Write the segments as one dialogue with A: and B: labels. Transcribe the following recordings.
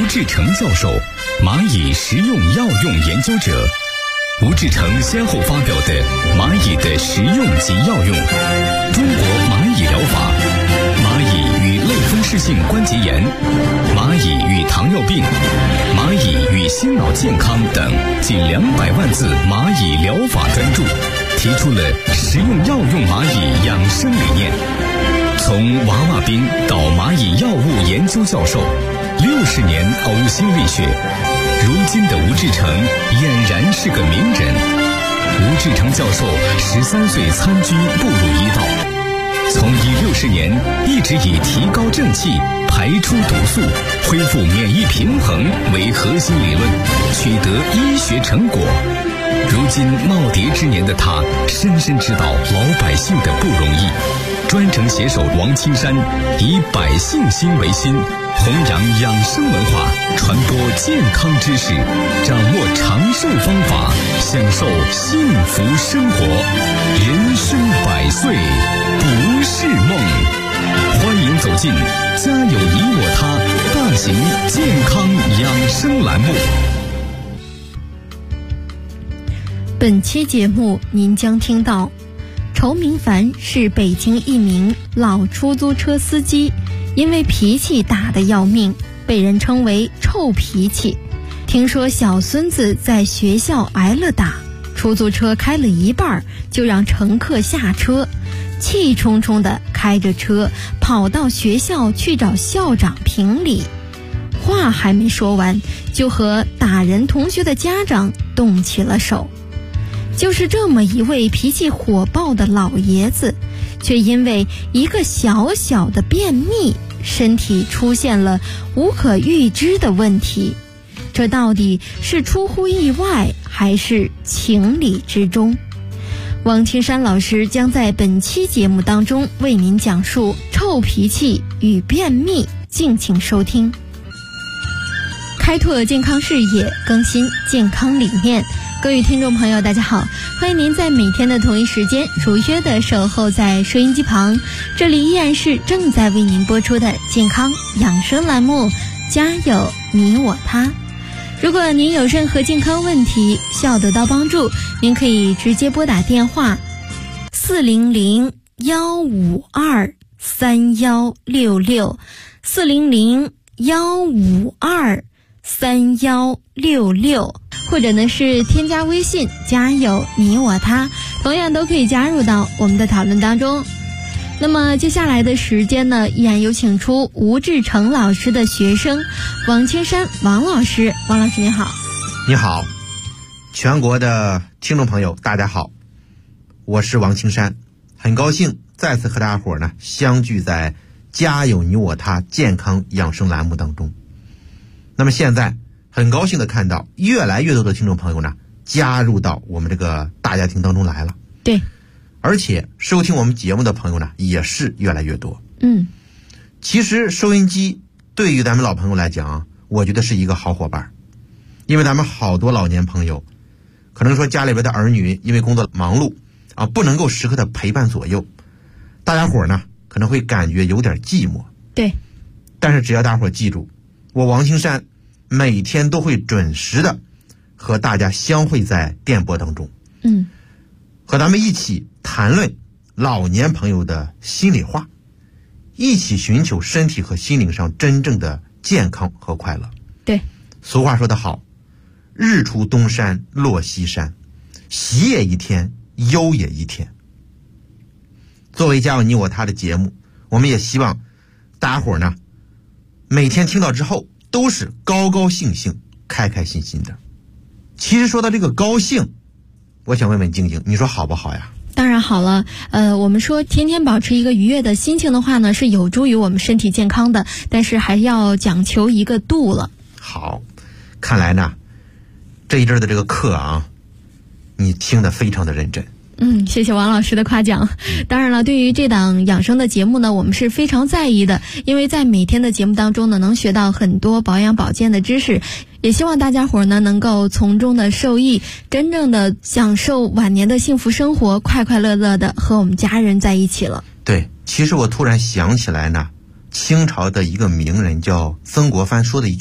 A: 志成教授，蚂蚁食用药用研究者。吴志成先后发表的《蚂蚁的食用及药用》、《中国蚂蚁疗法》、《蚂蚁与类风湿性关节炎》、《蚂蚁与糖尿病》、《蚂蚁与心脑健康》等近200万字蚂蚁疗法专著，提出了食用药用蚂蚁养生理念。从娃娃兵到蚂蚁药物研究教授，60年呕心沥血，如今的吴志成俨然是个名人。吴志成教授13岁参军步入医道，从医60年一直以提高正气、排出毒素、恢复免疫平衡为核心理论，取得医学成果。如今耄耋之年的他，深深知道老百姓的不容易。专程携手王青山，以百姓心为心，弘扬养生文化，传播健康知识，掌握长寿方法，享受幸福生活。人生100岁不是梦。欢迎走进家有你我他大型健康养生栏目。
B: 本期节目您将听到，仇明凡是北京一名老出租车司机，因为脾气大得要命，被人称为臭脾气。听说小孙子在学校挨了打，出租车开了一半就让乘客下车，气冲冲地开着车跑到学校去找校长评理。话还没说完，就和打人同学的家长动起了手。就是这么一位脾气火爆的老爷子，却因为一个小小的便秘，身体出现了无可预知的问题。这到底是出乎意外，还是情理之中？王青山老师将在本期节目当中为您讲述臭脾气与便秘，敬请收听。开拓健康视野，更新健康理念。各位听众朋友大家好，欢迎您在每天的同一时间如约的守候在收音机旁，这里依然是正在为您播出的健康养生栏目，家有你我他。如果您有任何健康问题需要得到帮助，您可以直接拨打电话400-152-3166 400-152-3166，或者呢是添加微信家有你我他，同样都可以加入到我们的讨论当中。那么接下来的时间呢，依然有请出吴志成老师的学生王青山王老师。王老师你好。
C: 你好，全国的听众朋友大家好，我是王青山，很高兴再次和大家伙呢相聚在家有你我他健康养生栏目当中。那么现在很高兴的看到越来越多的听众朋友呢加入到我们这个大家庭当中来了。
B: 对，
C: 而且收听我们节目的朋友呢也是越来越多。其实收音机对于咱们老朋友来讲，我觉得是一个好伙伴，因为咱们好多老年朋友可能说家里边的儿女因为工作忙碌啊，不能够时刻的陪伴左右，大家伙呢可能会感觉有点寂寞。
B: 对，
C: 但是只要大家伙记住，我王青山每天都会准时的和大家相会在电波当中，和咱们一起谈论老年朋友的心里话，一起寻求身体和心灵上真正的健康和快乐。
B: 对，
C: 俗话说得好，日出东山落西山，喜也一天，忧也一天。作为家有你我他的节目，我们也希望大家伙呢每天听到之后都是高高兴兴开开心心的。其实说到这个高兴，我想问问静静，你说好不好呀？
B: 当然好了，我们说天天保持一个愉悦的心情的话呢，是有助于我们身体健康的，但是还要讲求一个度了。
C: 好，看来呢这一阵的这个课啊，你听得非常的认真。
B: 谢谢王老师的夸奖。当然了，对于这档养生的节目呢，我们是非常在意的，因为在每天的节目当中呢，能学到很多保养保健的知识，也希望大家伙呢能够从中的受益，真正的享受晚年的幸福生活，快快乐乐的和我们家人在一起了。
C: 对，其实我突然想起来呢，清朝的一个名人叫曾国藩说的一句话，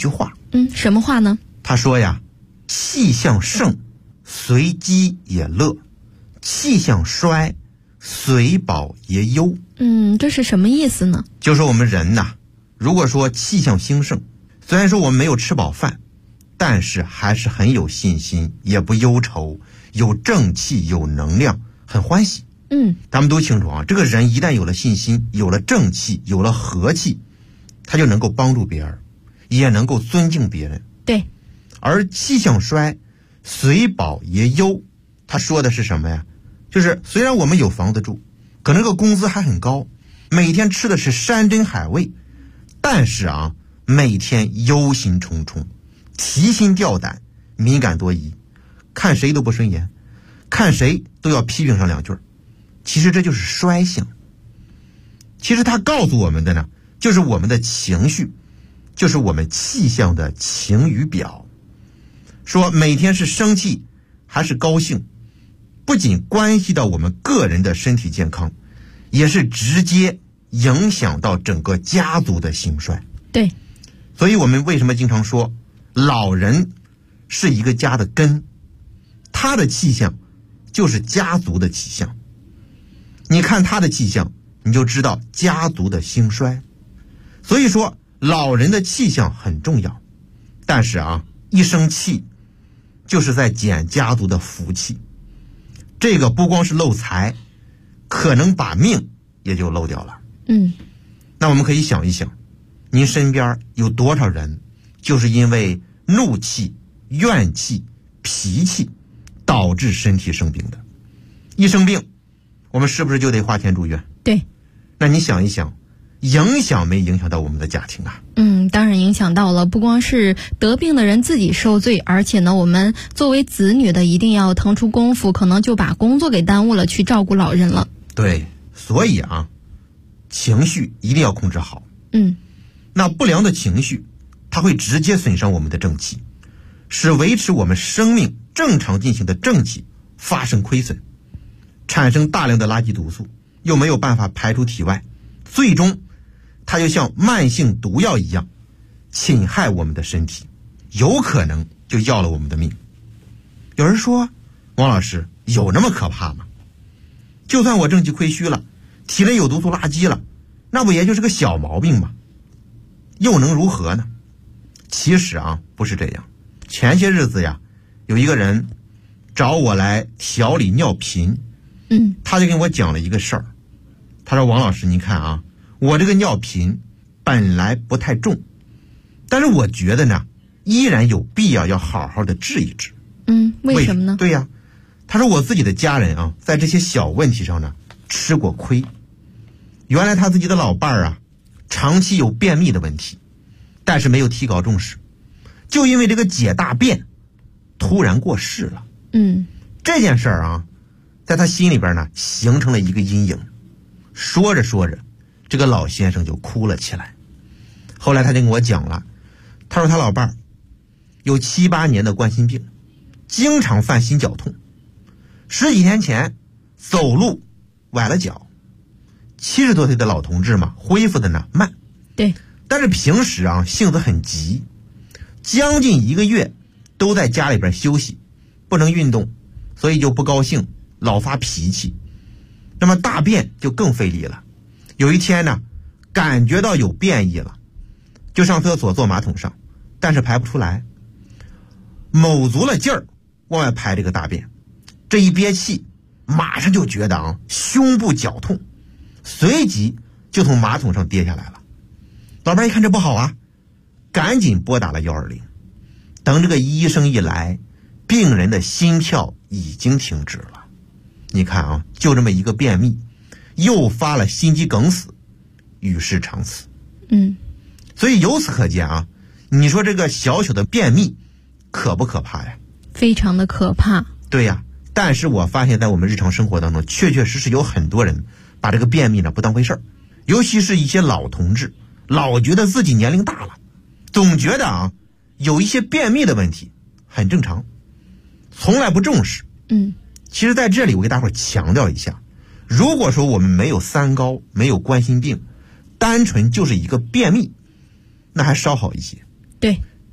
B: 什么话呢？
C: 他说呀，气象盛，随饥也乐；气象衰，随饱也忧。
B: 这是什么意思呢？
C: 就说我们人呐，如果说气象兴盛，虽然说我们没有吃饱饭，但是还是很有信心，也不忧愁，有正气，有能量，很欢喜。咱们都清楚啊，这个人一旦有了信心，有了正气，有了和气，他就能够帮助别人，也能够尊敬别人。
B: 对。
C: 而气象衰，随饱也忧，他说的是什么呀？就是虽然我们有房子住，可能这个工资还很高，每天吃的是山珍海味，但是啊，每天忧心忡忡，提心吊胆，敏感多疑，看谁都不顺眼，看谁都要批评上两句。其实这就是衰相。其实他告诉我们的呢，就是我们的情绪，就是我们气象的晴雨表。说每天是生气还是高兴，不仅关系到我们个人的身体健康，也是直接影响到整个家族的兴衰。
B: 对。
C: 所以我们为什么经常说老人是一个家的根，他的气象就是家族的气象。你看他的气象，你就知道家族的兴衰。所以说老人的气象很重要，但是啊，一生气就是在减家族的福气。这个不光是漏财，可能把命也就漏掉了。那我们可以想一想，您身边有多少人就是因为怒气、怨气、脾气导致身体生病的？一生病，我们是不是就得花钱住院？
B: 对。
C: 那你想一想，影响没影响到我们的家庭啊？
B: 当然影响到了，不光是得病的人自己受罪，而且呢，我们作为子女的一定要腾出功夫，可能就把工作给耽误了，去照顾老人了。
C: 对，所以啊，情绪一定要控制好。那不良的情绪，它会直接损伤我们的正气，使维持我们生命正常进行的正气发生亏损，产生大量的垃圾毒素，又没有办法排出体外，最终它就像慢性毒药一样侵害我们的身体，有可能就要了我们的命。有人说，王老师，有那么可怕吗？就算我正气亏虚了，体内有毒素垃圾了，那不也就是个小毛病吗？又能如何呢？其实啊，不是这样。前些日子呀，有一个人找我来调理尿频，他就跟我讲了一个事儿。他说，王老师，您看啊，我这个尿频本来不太重，但是我觉得呢，依然有必要要好好的治一治。
B: 为什么呢？
C: 对呀，他说我自己的家人啊，在这些小问题上呢吃过亏。原来他自己的老伴儿啊，长期有便秘的问题，但是没有提高重视，就因为这个解大便突然过世了。这件事儿啊，在他心里边呢形成了一个阴影。说着说着，这个老先生就哭了起来。后来他就跟我讲了，他说他老伴儿有7、8年的冠心病，经常犯心绞痛，10几天前走路崴了脚。70多岁的老同志嘛，恢复的呢慢。
B: 对。
C: 但是平时啊性子很急，将近1个月都在家里边休息，不能运动，所以就不高兴，老发脾气。那么大便就更费力了。有一天呢，感觉到有便意了，就上厕所坐马桶上，但是排不出来，卯足了劲儿往外排这个大便，这一憋气，马上就觉得啊胸部绞痛，随即就从马桶上跌下来了。老伴一看这不好啊，赶紧拨打了120。等这个医生一来，病人的心跳已经停止了。你看啊，就这么一个便秘，诱发了心肌梗死，与世长辞。所以由此可见啊，你说这个小小的便秘可不可怕呀？
B: 非常的可怕。
C: 对呀，但是我发现在我们日常生活当中，确确实实有很多人把这个便秘呢不当回事儿，尤其是一些老同志，老觉得自己年龄大了，总觉得啊有一些便秘的问题很正常，从来不重视。其实在这里我给大伙强调一下，如果说我们没有三高，没有冠心病，单纯就是一个便秘，那还稍好一些。
B: 对。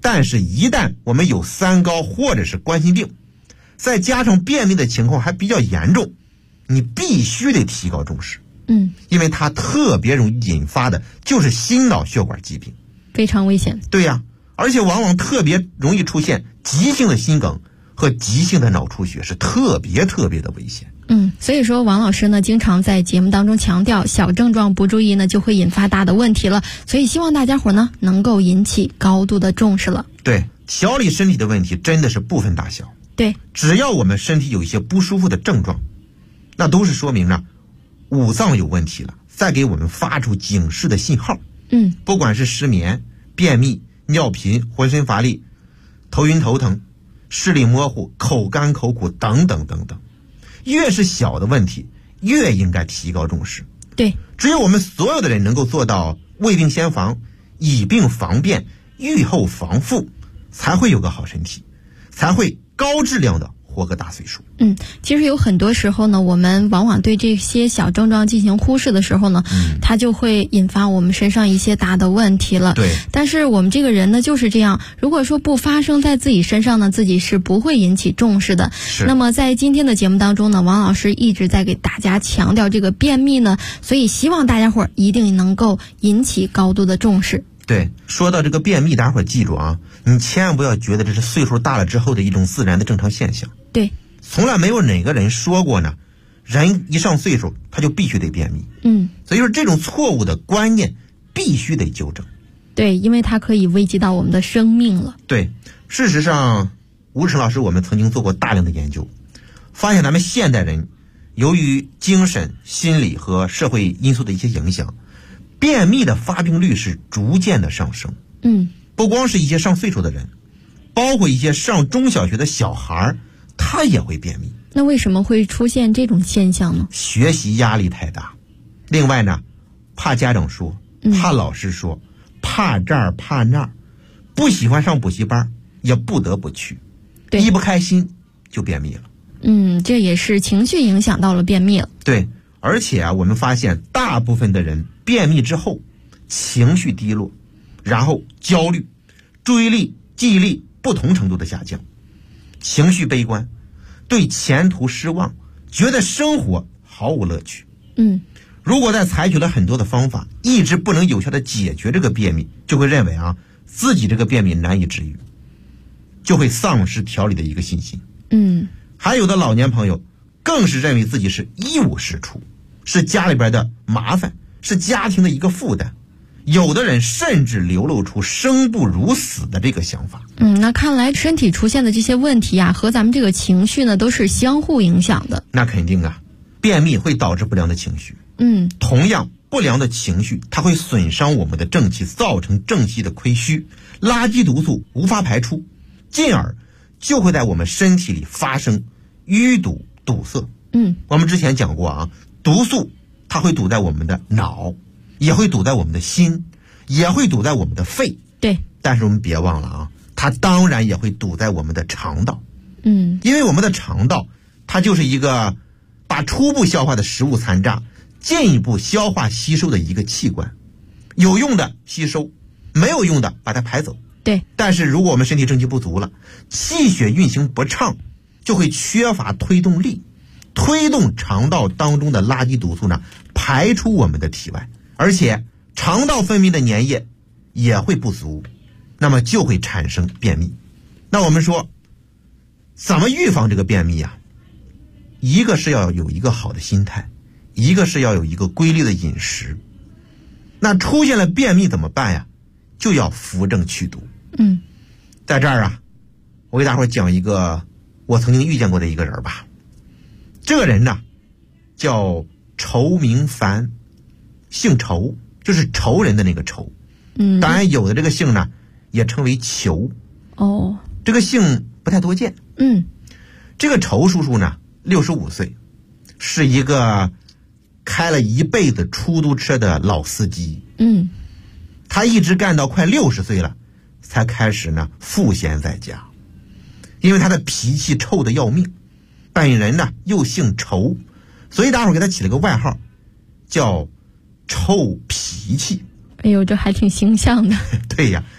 C: 但是一旦我们有三高或者是冠心病，再加上便秘的情况还比较严重，你必须得提高重视。因为它特别容易引发的就是心脑血管疾病，
B: 非常危险。
C: 对呀，而且往往特别容易出现急性的心梗和急性的脑出血，是特别的危险。
B: 所以说王老师呢经常在节目当中强调，小症状不注意呢就会引发大的问题了，所以希望大家伙呢能够引起高度的重视了。
C: 对，调理身体的问题真的是不分大小。
B: 对，
C: 只要我们身体有一些不舒服的症状，那都是说明呢五脏有问题了，再给我们发出警示的信号。不管是失眠、便秘、尿频、浑身乏力、头晕头疼、视力模糊、口干口苦等等等等，越是小的问题越应该提高重视。
B: 对，
C: 只有我们所有的人能够做到未病先防、以病防变、预后防复，才会有个好身体，才会高质量的活个大岁数。
B: 其实有很多时候呢，我们往往对这些小症状进行忽视的时候呢，它就会引发我们身上一些大的问题了。
C: 对，
B: 但是我们这个人呢就是这样，如果说不发生在自己身上呢，自己是不会引起重视的。那么在今天的节目当中呢，王老师一直在给大家强调这个便秘呢，所以希望大家伙儿一定能够引起高度的重视。
C: 对，说到这个便秘，大家伙儿记住啊，你千万不要觉得这是岁数大了之后的一种自然的正常现象。
B: 对，
C: 从来没有哪个人说过呢，人一上岁数他就必须得便秘。所以说这种错误的观念必须得纠正。
B: 对，因为它可以危及到我们的生命了。
C: 对，事实上吴成老师我们曾经做过大量的研究，发现咱们现代人由于精神、心理和社会因素的一些影响，便秘的发病率是逐渐的上升。不光是一些上岁数的人，包括一些上中小学的小孩，他也会便秘。
B: 那为什么会出现这种现象呢？
C: 学习压力太大，另外呢，怕家长说，怕老师说，怕这儿怕那儿，不喜欢上补习班也不得不去，一不开心就便秘了。
B: 这也是情绪影响到了便秘了。
C: 对，而且啊，我们发现大部分的人便秘之后情绪低落，然后焦虑、注意力、记忆力不同程度的下降，情绪悲观，对前途失望，觉得生活毫无乐趣。如果再采取了很多的方法，一直不能有效的解决这个便秘，就会认为啊自己这个便秘难以治愈，就会丧失调理的一个信心。还有的老年朋友更是认为自己是一无是处，是家里边的麻烦，是家庭的一个负担，有的人甚至流露出生不如死的这个想法。
B: 那看来身体出现的这些问题啊，和咱们这个情绪呢都是相互影响的。
C: 那肯定啊，便秘会导致不良的情绪。同样不良的情绪它会损伤我们的正气，造成正气的亏虚，垃圾毒素无法排出，进而就会在我们身体里发生淤堵堵塞。我们之前讲过啊，毒素它会堵在我们的脑，也会堵在我们的心，也会堵在我们的肺。
B: 对，
C: 但是我们别忘了啊，它当然也会堵在我们的肠道。因为我们的肠道它就是一个把初步消化的食物残渣进一步消化吸收的一个器官，有用的吸收，没有用的把它排走。
B: 对，
C: 但是如果我们身体正气不足了，气血运行不畅，就会缺乏推动力，推动肠道当中的垃圾毒素呢排出我们的体外，而且肠道分泌的粘液也会不足，那么就会产生便秘。那我们说怎么预防这个便秘啊？一个是要有一个好的心态，一个是要有一个规律的饮食。那出现了便秘怎么办呀？就要扶正祛毒。在这儿啊，我给大伙儿讲一个我曾经遇见过的一个人吧。这个人呢叫仇明凡，姓仇，就是仇人的那个仇。当然有的这个姓呢也称为裘。这个姓不太多见。这个仇叔叔呢65岁，是一个开了一辈子出租车的老司机。他一直干到快60岁了才开始呢赋闲在家，因为他的脾气臭得要命，本人呢又姓仇，所以大伙儿给他起了个外号叫臭脾气。
B: 哎呦，这还挺形象的。
C: 对呀，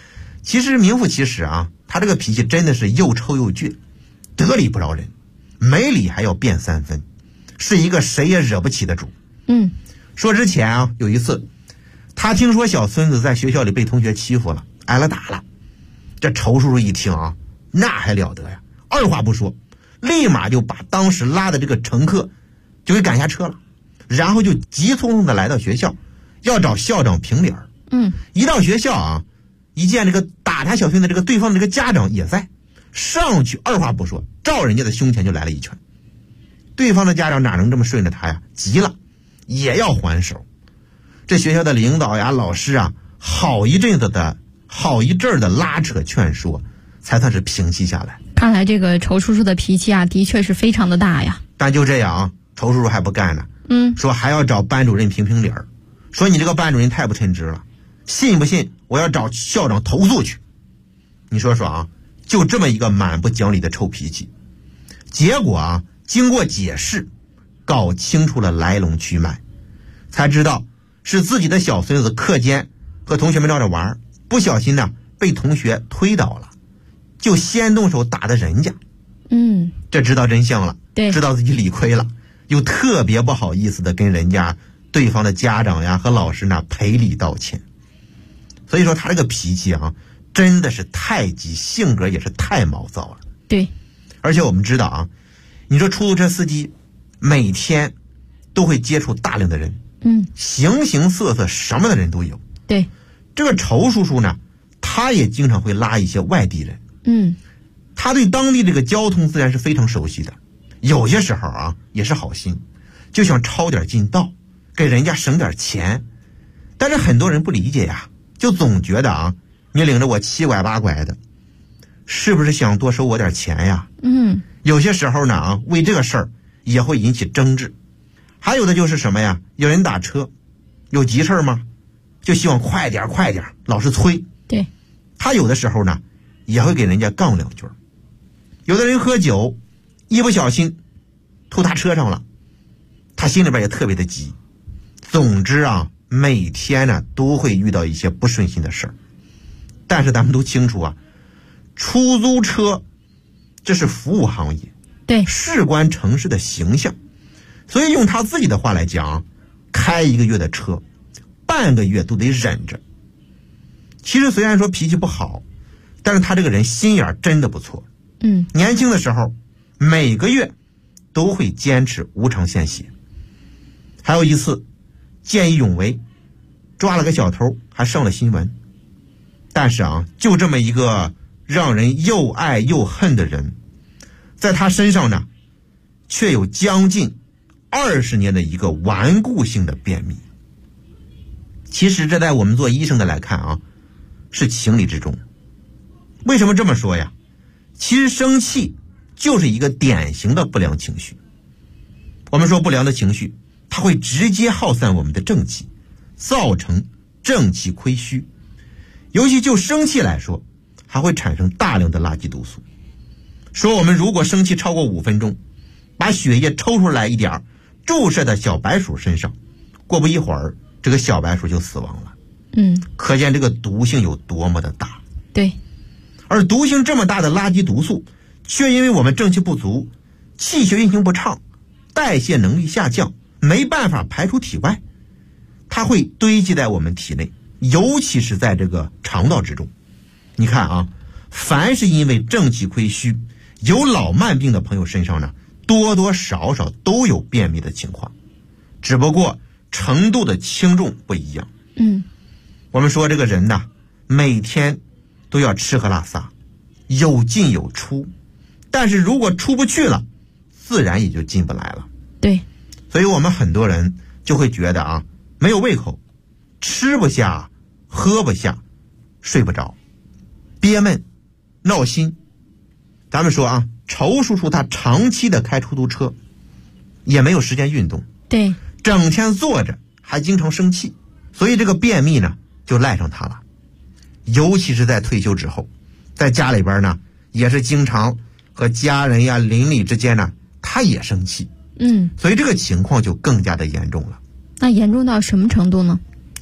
C: 其实名副其实啊，他这个脾气真的是又臭又倔，得理不饶人，没理还要辩3分，是一个谁也惹不起的主。说之前啊，有一次他听说小孙子在学校里被同学欺负了，挨了打了，这仇叔叔一听啊，那还了得呀，二话不说，立马就把当时拉的这个乘客就给赶下车了，然后就急匆匆的来到学校，要找校长评理。一到学校啊，一见这个打他小孙子这个对方的这个家长也在，上去二话不说，照人家的胸前就来了一拳。对方的家长哪能这么顺着他呀，急了也要还手。这学校的领导呀、老师啊，好一阵儿的拉扯劝说，才算是平息下来。
B: 看来这个仇叔叔的脾气啊，的确是非常的大呀。
C: 但就这样，仇叔叔还不干呢，说还要找班主任评评理儿，说你这个班主任太不称职了，信不信我要找校长投诉去。你说说啊，就这么一个蛮不讲理的臭脾气。结果啊，经过解释，搞清楚了来龙去脉，才知道是自己的小孙子课间和同学们闹着玩，不小心呢被同学推倒了，就先动手打的人家。这知道真相了，
B: 对，
C: 知道自己理亏了，又特别不好意思的跟人家对方的家长呀和老师呢赔礼道歉。所以说他这个脾气啊，真的是太急，性格也是太毛躁了。
B: 对，
C: 而且我们知道啊，你说出租车司机每天都会接触大量的人，形形色色什么的人都有。
B: 对，
C: 这个仇叔叔呢，他也经常会拉一些外地人。他对当地这个交通自然是非常熟悉的，有些时候啊也是好心，就想抄点近道，给人家省点钱。但是很多人不理解呀，就总觉得啊，你领着我7拐8拐的，是不是想多收我点钱呀？有些时候呢啊，为这个事儿也会引起争执。还有的就是什么呀，有人打车，有急事吗？就希望快点，老是催。
B: 对，
C: 他有的时候呢，也会给人家杠2句。有的人喝酒，一不小心吐他车上了，他心里边也特别的急。总之啊，每天呢都会遇到一些不顺心的事儿。但是咱们都清楚啊，出租车这是服务行业，
B: 对，
C: 事关城市的形象。所以用他自己的话来讲，开1个月的车，半个月都得忍着。其实虽然说脾气不好，但是他这个人心眼真的不错。年轻的时候每个月都会坚持无偿献血。还有一次见义勇为，抓了个小偷，还上了新闻。但是啊，就这么一个让人又爱又恨的人，在他身上呢，却有将近20年的一个顽固性的便秘。其实这在我们做医生的来看啊，是情理之中。为什么这么说呀？其实生气就是一个典型的不良情绪。我们说不良的情绪，它会直接耗散我们的正气，造成正气亏虚。尤其就生气来说，还会产生大量的垃圾毒素。说我们如果生气超过5分钟，把血液抽出来一点，注射在小白鼠身上，过不一会儿，这个小白鼠就死亡了。可见这个毒性有多么的大。
B: 对，
C: 而毒性这么大的垃圾毒素，却因为我们正气不足，气血运行不畅，代谢能力下降，没办法排出体外，它会堆积在我们体内，尤其是在这个肠道之中。你看啊，凡是因为正气亏虚有老慢病的朋友身上呢，多多少少都有便秘的情况，只不过程度的轻重不一样。我们说这个人呢，每天都要吃喝拉撒，有进有出，但是如果出不去了，自然也就进不来了。
B: 对，
C: 所以我们很多人就会觉得啊，没有胃口，吃不下，喝不下，睡不着，憋闷，闹心。咱们说啊，仇叔叔他长期的开出租车，也没有时间运动，
B: 对，
C: 整天坐着，还经常生气，所以这个便秘呢就赖上他了。尤其是在退休之后，在家里边呢，也是经常和家人呀、邻里之间呢，他也生气。所以这个情况就更加的严重了。
B: 那严重到什么程度呢？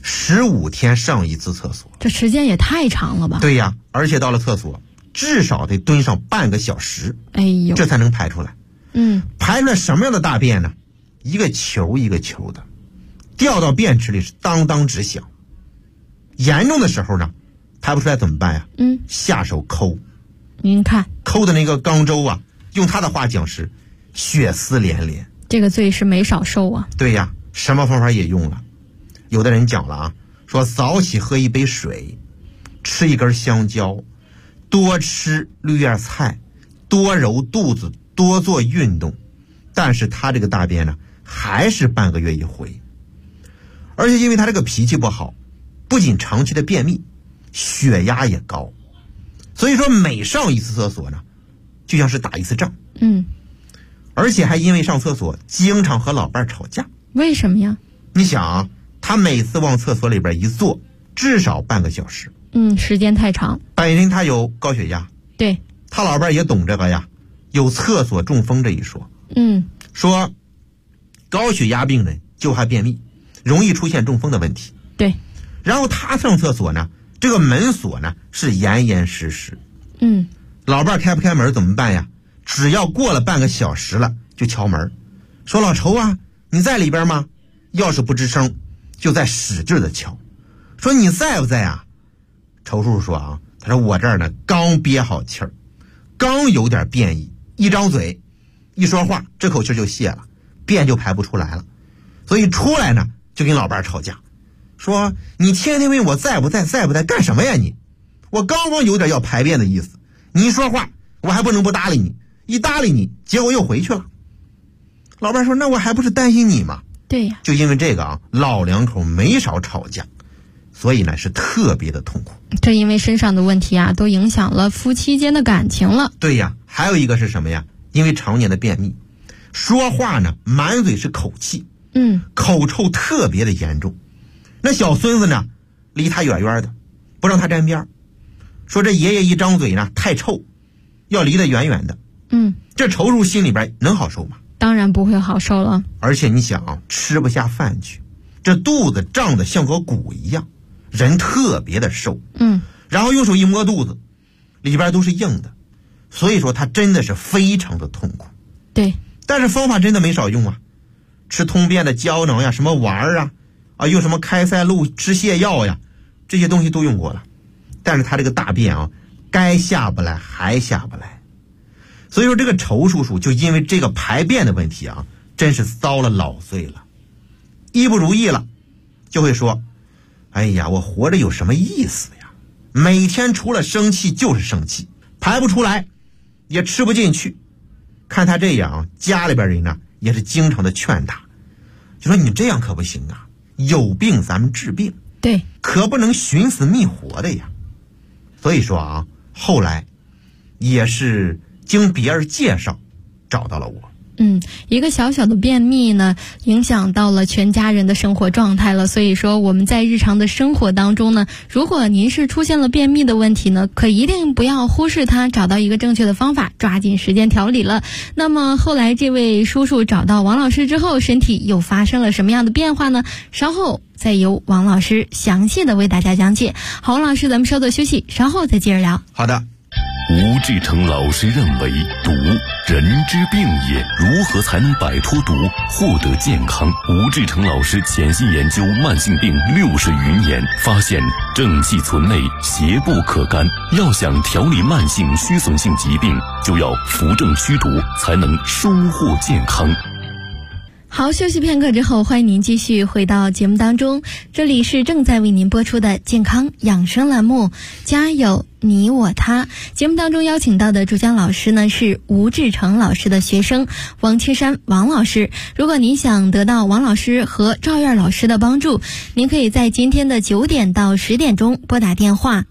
C: 15天上一次厕所。
B: 这时间也太长了吧？
C: 对呀，而且到了厕所至少得蹲上半个小时，
B: 哎呦，
C: 这才能排出来。排出来什么样的大便呢？一个球一个球的，掉到便池里是当当直响。严重的时候呢，排不出来怎么办呀？下手抠。
B: 您看
C: 抠的那个肛周啊，用他的话讲是血丝连连。
B: 这个罪是没少受啊。
C: 对呀，什么方法也用了。有的人讲了啊，说早起喝一杯水，吃一根香蕉，多吃绿叶菜，多揉肚子，多做运动。但是他这个大便呢，还是半个月一回。而且因为他这个脾气不好，不仅长期的便秘，血压也高，所以说每上一次厕所呢，就像是打一次仗。而且还因为上厕所经常和老伴吵架。
B: 为什么呀？
C: 你想啊，他每次往厕所里边一坐，至少半个小时。
B: 时间太长。
C: 本身他有高血压，
B: 对，
C: 他老伴也懂这个呀，有厕所中风这一说。说高血压病人就还便秘，容易出现中风的问题。
B: 对，
C: 然后他上厕所呢，这个门锁呢是严严实实。老伴开不开门怎么办呀？只要过了半个小时了，就敲门，说老仇啊，你在里边吗？要是不吱声，就再使劲的敲，说你在不在啊？仇叔叔说啊，他说我这儿呢刚憋好气儿，刚有点便意，一张嘴一说话，这口气就泄了，便就排不出来了，所以出来呢就跟老伴吵架，说你天天问我在不在干什么呀你？我刚刚有点要排便的意思，你一说话我还不能不搭理你，一搭理你结果又回去了。老伴说那我还不是担心你吗？
B: 对呀，
C: 就因为这个啊，老两口没少吵架，所以呢是特别的痛苦。
B: 这因为身上的问题啊，都影响了夫妻间的感情了。
C: 对呀，还有一个是什么呀？因为常年的便秘，说话呢满嘴是口气，口臭特别的严重。那小孙子呢离他远远的，不让他沾边，说这爷爷一张嘴呢太臭，要离得远远的。这仇叔心里边能好受吗？
B: 当然不会好受了。
C: 而且你想啊，吃不下饭去，这肚子胀得像个鼓一样，人特别的瘦。然后用手一摸肚子，里边都是硬的，所以说他真的是非常的痛苦。
B: 对，
C: 但是方法真的没少用啊，吃通便的胶囊呀，什么丸啊，用什么开塞露吃泻药呀，这些东西都用过了。但是他这个大便啊，该下不来还下不来。所以说这个仇叔叔就因为这个排便的问题啊，真是遭了老罪了。一不如意了，就会说，哎呀，我活着有什么意思呀？每天除了生气就是生气，排不出来，也吃不进去。看他这样，家里边人呢也是经常的劝他，就说你这样可不行啊，有病咱们治病，
B: 对，
C: 可不能寻死觅活的呀。所以说啊，后来也是经别人介绍找到了我。
B: 一个小小的便秘呢，影响到了全家人的生活状态了。所以说我们在日常的生活当中呢，如果您是出现了便秘的问题呢，可一定不要忽视它，找到一个正确的方法，抓紧时间调理了。那么后来这位叔叔找到王老师之后，身体又发生了什么样的变化呢？稍后再由王老师详细的为大家讲解。好，王老师咱们稍作休息，稍后再接着聊。
C: 好的。
A: 吴志成老师认为，毒人之病也，如何才能摆脱毒，获得健康？吴志成老师潜心研究慢性病60余年，发现正气存内，邪不可干。要想调理慢性虚损性疾病，就要扶正驱毒，才能收获健康。
B: 好，休息片刻之后，欢迎您继续回到节目当中。这里是正在为您播出的健康养生栏目，家有你我他。节目当中邀请到的主讲老师呢，是吴志成老师的学生王青山王老师。如果您想得到王老师和赵燕老师的帮助，您可以在今天的9点到10点钟拨打电话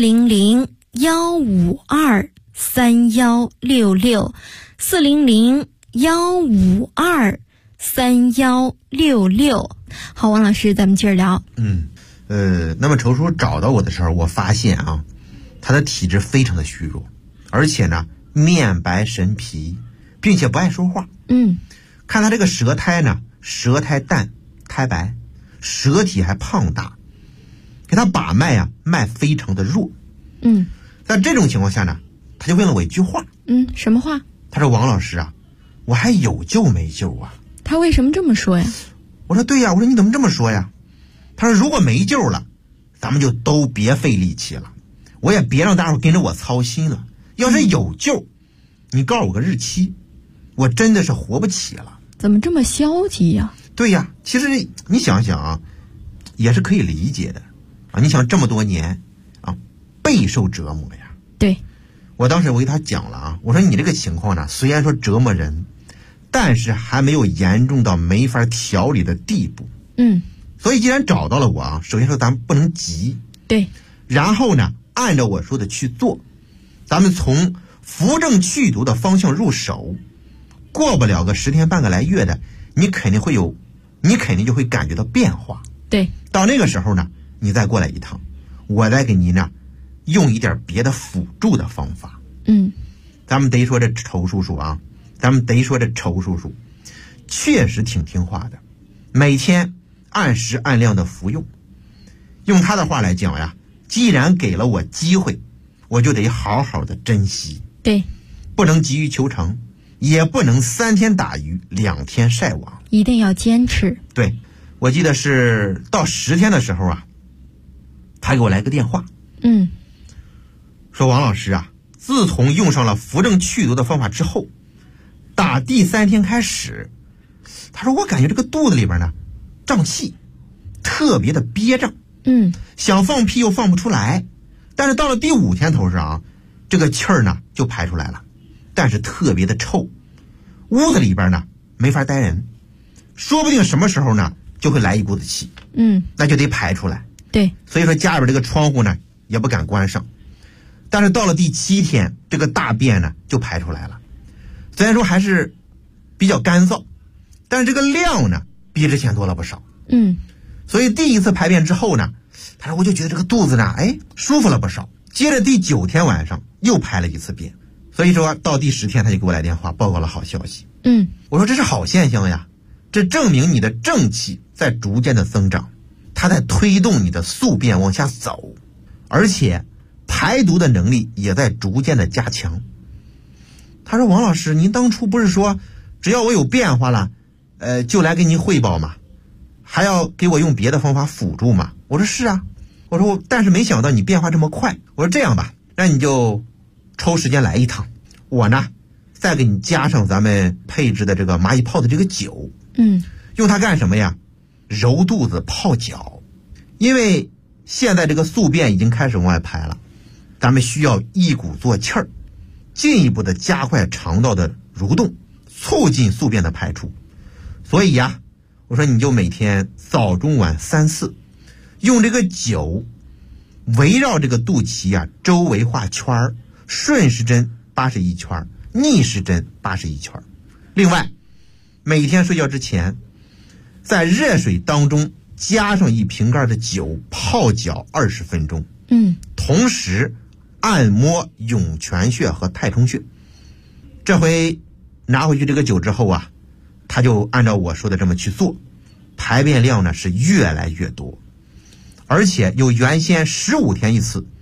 B: 400-152-3166 400-152-3166。好，王老师，咱们接着聊。
C: 那么仇叔找到我的时候，我发现啊，他的体质非常的虚弱，而且呢面白神疲，并且不爱说话。看他这个舌苔呢，舌苔淡苔白，舌体还胖大， 给他把脉啊，脉非常的弱。在这种情况下呢，他就问了我一句话。
B: 什么话？
C: 他说：“王老师啊，我还有救没救啊？”
B: 他为什么这么说呀？
C: 我说：“对呀。”我说：“你怎么这么说呀？”他说：“如果没救了，咱们就都别费力气了，我也别让大伙跟着我操心了。要是有救，你告诉我个日期，我真的是活不起了。”
B: 怎么这么消极呀？
C: 对呀，其实你想想啊，也是可以理解的啊。你想这么多年啊，备受折磨呀。
B: 对，
C: 我当时我给他讲了啊，我说你这个情况呢，虽然说折磨人，但是还没有严重到没法调理的地步。所以既然找到了我啊，首先说咱们不能急。
B: 对。
C: 然后呢，按照我说的去做，咱们从扶正祛毒的方向入手，过不了个10天半个来月的，你肯定就会感觉到变化。
B: 对。
C: 到那个时候呢，你再过来一趟，我再给你呢用一点别的辅助的方法。咱们得说这仇叔叔啊，确实挺听话的，每天按时按量的服用。用他的话来讲呀，既然给了我机会，我就得好好的珍惜。
B: 对，
C: 不能急于求成，也不能3天打鱼2天晒网，
B: 一定要坚持。
C: 对，我记得是到10天的时候啊，他给我来个电话。说王老师啊，自从用上了扶正祛毒的方法之后，打第3天开始，他说我感觉这个肚子里边呢胀气，特别的憋胀。想放屁又放不出来，但是到了第5天头上啊，这个气儿呢就排出来了，但是特别的臭，屋子里边呢没法待人，说不定什么时候呢就会来一股子气。那就得排出来。
B: 对，
C: 所以说家里边这个窗户呢也不敢关上。但是到了第7天，这个大便呢就排出来了，虽然说还是比较干燥，但是这个量呢比之前多了不少。所以第一次排便之后呢，他说我就觉得这个肚子呢舒服了不少。接着第9天晚上又排了一次便，所以说到第10天他就给我来电话报告了好消息。我说这是好现象呀，这证明你的正气在逐渐的增长，它在推动你的宿便往下走，而且排毒的能力也在逐渐的加强。他说王老师，您当初不是说只要我有变化了就来给您汇报吗？还要给我用别的方法辅助吗？我说是啊，我说但是没想到你变化这么快。我说这样吧，那你就抽时间来一趟，我呢再给你加上咱们配置的这个蚂蚁泡的这个酒。用它干什么呀？揉肚子泡脚。因为现在这个宿便已经开始往外排了，咱们需要一鼓作气儿，进一步的加快肠道的蠕动，促进宿便的排出。所以呀，我说你就每天早中晚3次，用这个酒围绕这个肚脐啊周围画圈儿，顺时针81圈，逆时针81圈。另外，每天睡觉之前，在热水当中加上1瓶盖的酒泡脚20分钟。同时按摩涌泉穴和太冲穴。这回拿回去这个酒之后啊，他就按照我说的这么去做，排便量呢是越来越多，而且由原先15天一次